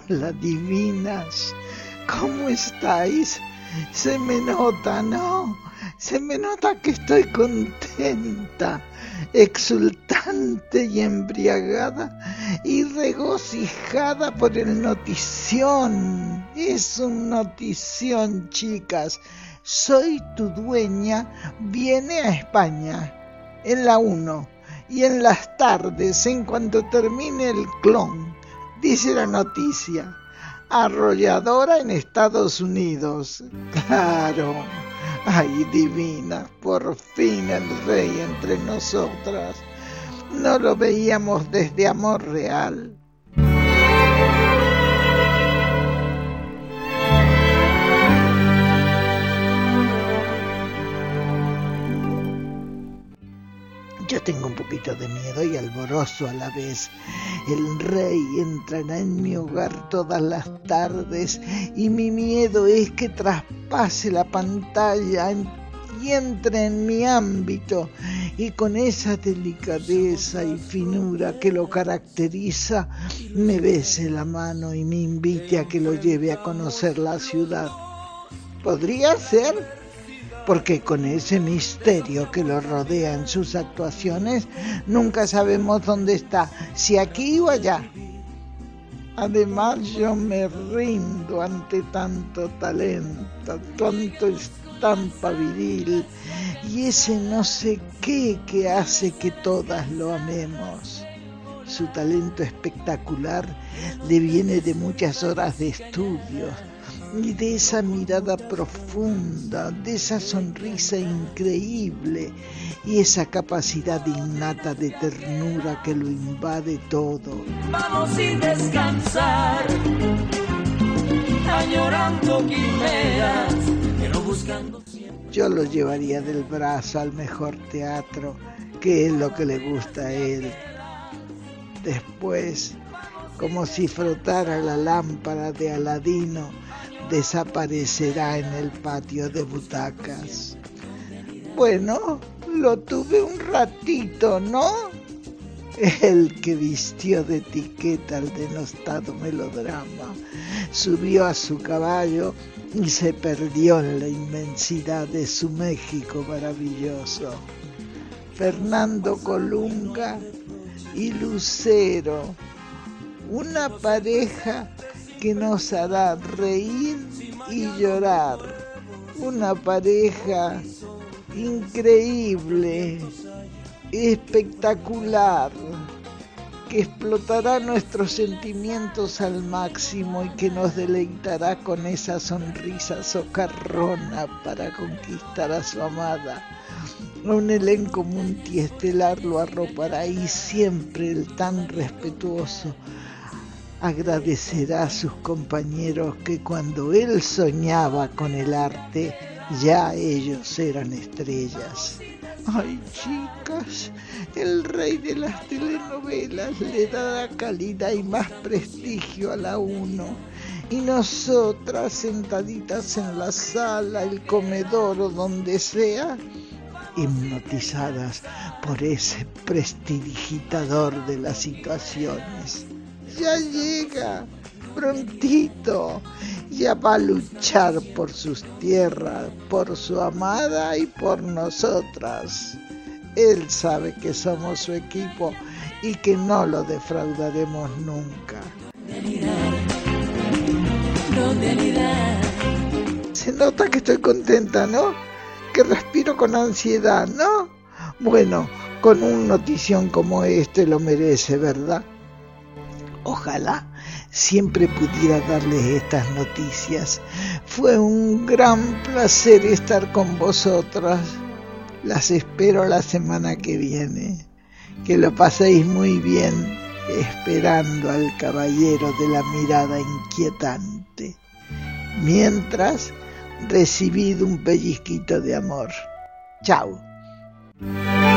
Hola, divinas, ¿cómo estáis? Se me nota, ¿no? Se me nota que estoy contenta, exultante y embriagada y regocijada por el notición. Es un notición, chicas. Soy tu dueña, viene a España en la 1 y en las tardes, en cuanto termine el clon, dice la noticia, arrolladora en Estados Unidos. Claro. Ay, divina, por fin el rey entre nosotras. No lo veíamos desde Amor Real. Yo tengo un poquito de miedo y alborozo a la vez. El rey entrará en mi hogar todas las tardes y mi miedo es que traspase la pantalla y entre en mi ámbito y con esa delicadeza y finura que lo caracteriza me bese la mano y me invite a que lo lleve a conocer la ciudad. ¿Podría ser? Porque con ese misterio que lo rodea en sus actuaciones, nunca sabemos dónde está, si aquí o allá. Además, yo me rindo ante tanto talento, tanto estampa viril y ese no sé qué que hace que todas lo amemos. Su talento espectacular le viene de muchas horas de estudios, y de esa mirada profunda, de esa sonrisa increíble y esa capacidad innata de ternura que lo invade todo. Vamos sin descansar, añorando quimeras, pero buscando siempre. Yo lo llevaría del brazo al mejor teatro, que es lo que le gusta a él. Después, como si frotara la lámpara de Aladino, desaparecerá en el patio de butacas. Bueno, lo tuve un ratito, ¿no? El que vistió de etiqueta al denostado melodrama, subió a su caballo y se perdió en la inmensidad de su México maravilloso. Fernando Colunga y Lucero, una pareja que nos hará reír y llorar, una pareja increíble, espectacular, que explotará nuestros sentimientos al máximo y que nos deleitará con esa sonrisa socarrona para conquistar a su amada. Un elenco multiestelar lo arropará y siempre el tan respetuoso agradecerá a sus compañeros que cuando él soñaba con el arte, ya ellos eran estrellas. Ay, chicas, el rey de las telenovelas le dará calidad y más prestigio a la 1. Y nosotras, sentaditas en la sala, el comedor o donde sea, hipnotizadas por ese prestidigitador de las situaciones. Ya llega, prontito, ya va a luchar por sus tierras, por su amada y por nosotras. Él sabe que somos su equipo y que no lo defraudaremos nunca. Se nota que estoy contenta, ¿no? Que respiro con ansiedad, ¿no? Bueno, con un notición como este lo merece, ¿verdad? Ojalá siempre pudiera darles estas noticias. Fue un gran placer estar con vosotras. Las espero la semana que viene. Que lo paséis muy bien esperando al caballero de la mirada inquietante. Mientras, recibid un pellizquito de amor. Chao.